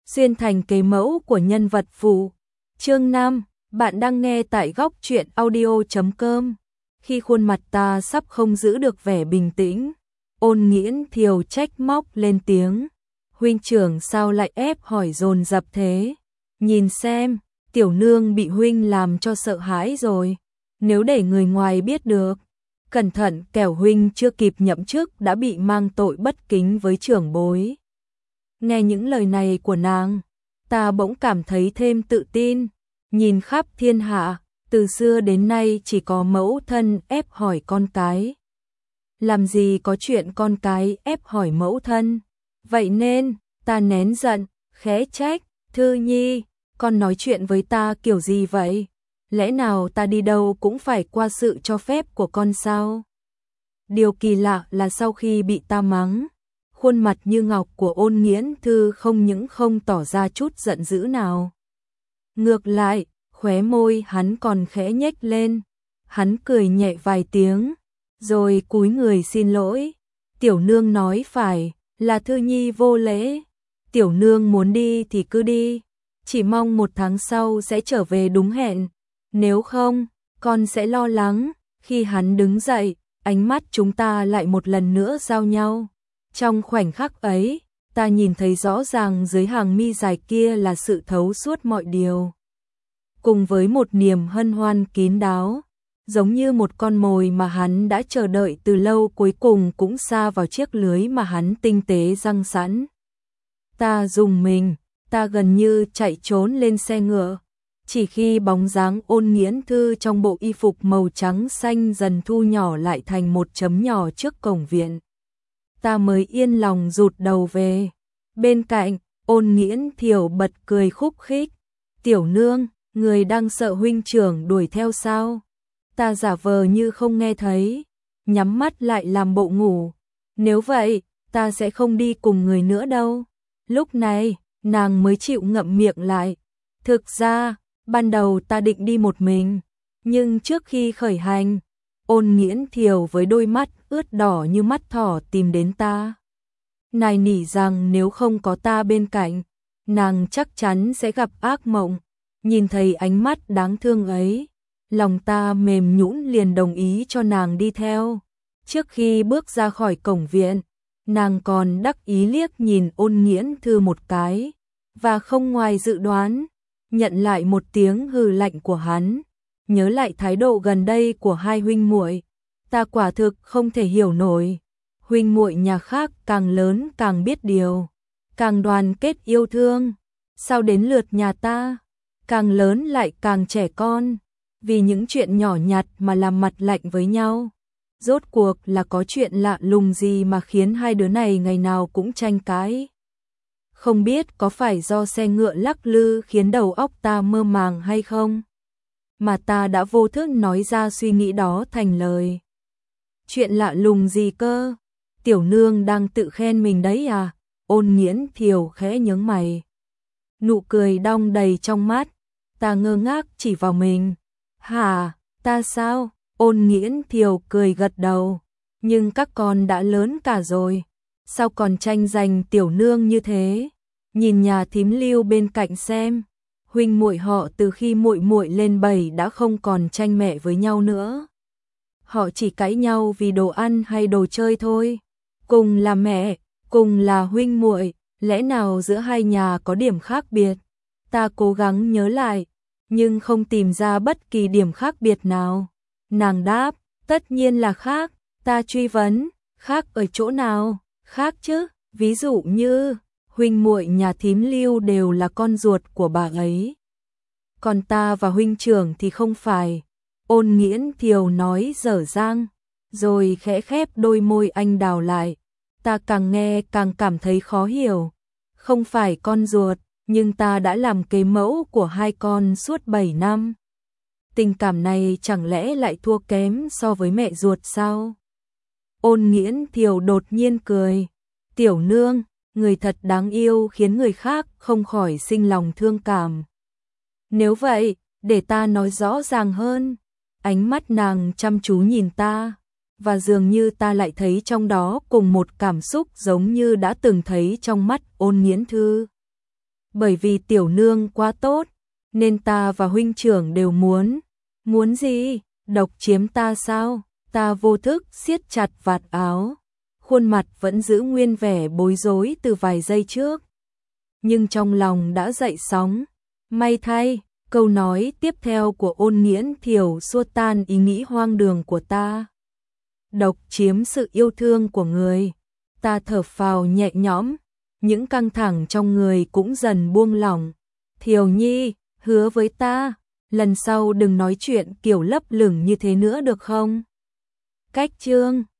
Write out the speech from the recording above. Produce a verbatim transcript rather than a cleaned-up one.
xuyên thành kế mẫu của nhân vật phụ. Chương năm, bạn đang nghe tại góc truyện audio chấm com. Khi khuôn mặt ta sắp không giữ được vẻ bình tĩnh, Ôn Nghiễn Thiều trách móc lên tiếng. Huynh trưởng sao lại ép hỏi dồn dập thế? Nhìn xem, tiểu nương bị huynh làm cho sợ hãi rồi. Nếu để người ngoài biết được, cẩn thận kẻo huynh chưa kịp nhậm chức đã bị mang tội bất kính với trưởng bối. Nghe những lời này của nàng, ta bỗng cảm thấy thêm tự tin. Nhìn khắp thiên hạ, từ xưa đến nay chỉ có mẫu thân ép hỏi con cái. Làm gì có chuyện con cái ép hỏi mẫu thân. Vậy nên, ta nén giận, khẽ trách, Thư Nhi, con nói chuyện với ta kiểu gì vậy? Lẽ nào ta đi đâu cũng phải qua sự cho phép của con sao? Điều kỳ lạ là sau khi bị ta mắng, khuôn mặt như ngọc của Ôn Nghiễn Thư không những không tỏ ra chút giận dữ nào. Ngược lại, khóe môi hắn còn khẽ nhếch lên. Hắn cười nhẹ vài tiếng, rồi cúi người xin lỗi. Tiểu nương nói phải, là Thư Nhi vô lễ. Tiểu nương muốn đi thì cứ đi, chỉ mong một tháng sau sẽ trở về đúng hẹn. Nếu không, con sẽ lo lắng. Khi hắn đứng dậy, ánh mắt chúng ta lại một lần nữa giao nhau. Trong khoảnh khắc ấy, ta nhìn thấy rõ ràng dưới hàng mi dài kia là sự thấu suốt mọi điều. Cùng với một niềm hân hoan kín đáo, giống như một con mồi mà hắn đã chờ đợi từ lâu cuối cùng cũng sa vào chiếc lưới mà hắn tinh tế răng sẵn. Ta rùng mình, ta gần như chạy trốn lên xe ngựa. Chỉ khi bóng dáng Ôn Nghiễn Thư trong bộ y phục màu trắng xanh dần thu nhỏ lại thành một chấm nhỏ trước cổng viện, ta mới yên lòng rụt đầu về. Bên cạnh, Ôn Nghiễn Thiều bật cười khúc khích. Tiểu nương, người đang sợ huynh trưởng đuổi theo sao? Ta giả vờ như không nghe thấy, nhắm mắt lại làm bộ ngủ. Nếu vậy, ta sẽ không đi cùng người nữa đâu. Lúc này, nàng mới chịu ngậm miệng lại. Thực ra, ban đầu ta định đi một mình, nhưng trước khi khởi hành, Ôn Nghiễn Thiều với đôi mắt ướt đỏ như mắt thỏ tìm đến ta. Nài nỉ rằng nếu không có ta bên cạnh, nàng chắc chắn sẽ gặp ác mộng. Nhìn thấy ánh mắt đáng thương ấy, lòng ta mềm nhũn liền đồng ý cho nàng đi theo. Trước khi bước ra khỏi cổng viện, nàng còn đắc ý liếc nhìn Ôn Nghiễn Thư một cái, và không ngoài dự đoán, nhận lại một tiếng hừ lạnh của hắn. Nhớ lại thái độ gần đây của hai huynh muội, ta quả thực không thể hiểu nổi. Huynh muội nhà khác càng lớn càng biết điều, càng đoàn kết yêu thương, sao đến lượt nhà ta, càng lớn lại càng trẻ con, vì những chuyện nhỏ nhặt mà làm mặt lạnh với nhau. Rốt cuộc là có chuyện lạ lùng gì mà khiến hai đứa này ngày nào cũng tranh cãi. Không biết có phải do xe ngựa lắc lư khiến đầu óc ta mơ màng hay không, mà ta đã vô thức nói ra suy nghĩ đó thành lời. Chuyện lạ lùng gì cơ? Tiểu nương đang tự khen mình đấy à? Ôn Nghiễn Thiều khẽ nhướng mày. Nụ cười đong đầy trong mắt. Ta ngơ ngác chỉ vào mình. Hả, ta sao? Ôn Nghiễn Thiều cười gật đầu. Nhưng các con đã lớn cả rồi, sao còn tranh giành tiểu nương như thế? Nhìn nhà thím Lưu bên cạnh xem, huynh muội họ từ khi muội muội lên bảy đã không còn tranh mẹ với nhau nữa. Họ chỉ cãi nhau vì đồ ăn hay đồ chơi thôi. Cùng là mẹ, cùng là huynh muội, lẽ nào giữa hai nhà có điểm khác biệt? Ta cố gắng nhớ lại, nhưng không tìm ra bất kỳ điểm khác biệt nào. Nàng đáp, tất nhiên là khác. Ta truy vấn, khác ở chỗ nào? Khác chứ, ví dụ như huynh muội nhà thím Lưu đều là con ruột của bà ấy, còn ta và huynh trưởng thì không phải. Ôn Nghiễn Thiều nói dở dang, rồi khẽ khép đôi môi anh đào lại. Ta càng nghe càng cảm thấy khó hiểu. Không phải con ruột, nhưng ta đã làm kế mẫu của hai con suốt bảy năm. Tình cảm này chẳng lẽ lại thua kém so với mẹ ruột sao? Ôn Nghiễn Thiều đột nhiên cười. Tiểu nương, người thật đáng yêu khiến người khác không khỏi sinh lòng thương cảm. Nếu vậy, để ta nói rõ ràng hơn. Ánh mắt nàng chăm chú nhìn ta, và dường như ta lại thấy trong đó cùng một cảm xúc giống như đã từng thấy trong mắt Ôn Nghiễn Thư. bởi vì tiểu nương quá tốt, nên ta và huynh trưởng đều muốn. Muốn gì? Độc chiếm ta sao? Ta vô thức siết chặt vạt áo, khuôn mặt vẫn giữ nguyên vẻ bối rối từ vài giây trước. Nhưng trong lòng đã dậy sóng. May thay, câu nói tiếp theo của Ôn Nghiễn Thiều xua tan ý nghĩ hoang đường của ta. Độc chiếm sự yêu thương của người. Ta thở phào nhẹ nhõm, những căng thẳng trong người cũng dần buông lỏng. Thiều Nhi, hứa với ta, lần sau đừng nói chuyện kiểu lấp lửng như thế nữa được không? Cách chương